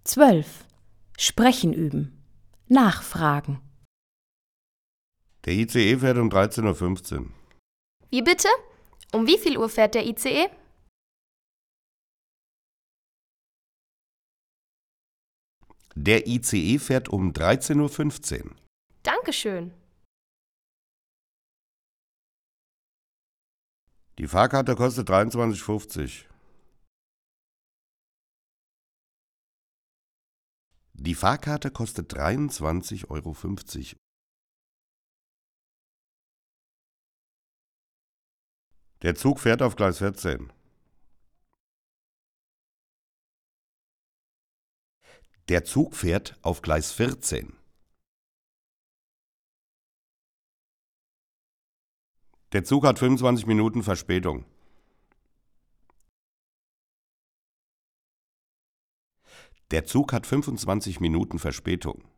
12. Sprechen üben. Nachfragen. Der ICE fährt um 13:15 Uhr. Wie bitte? Um wie viel Uhr fährt der ICE? Der ICE fährt um 13:15 Uhr. Dankeschön. Die Fahrkarte kostet 23,50 Euro. Die Fahrkarte kostet 23,50 Euro. Der Zug fährt auf Gleis 14. Der Zug fährt auf Gleis 14. Der Zug hat 25 Minuten Verspätung. Der Zug hat 25 Minuten Verspätung.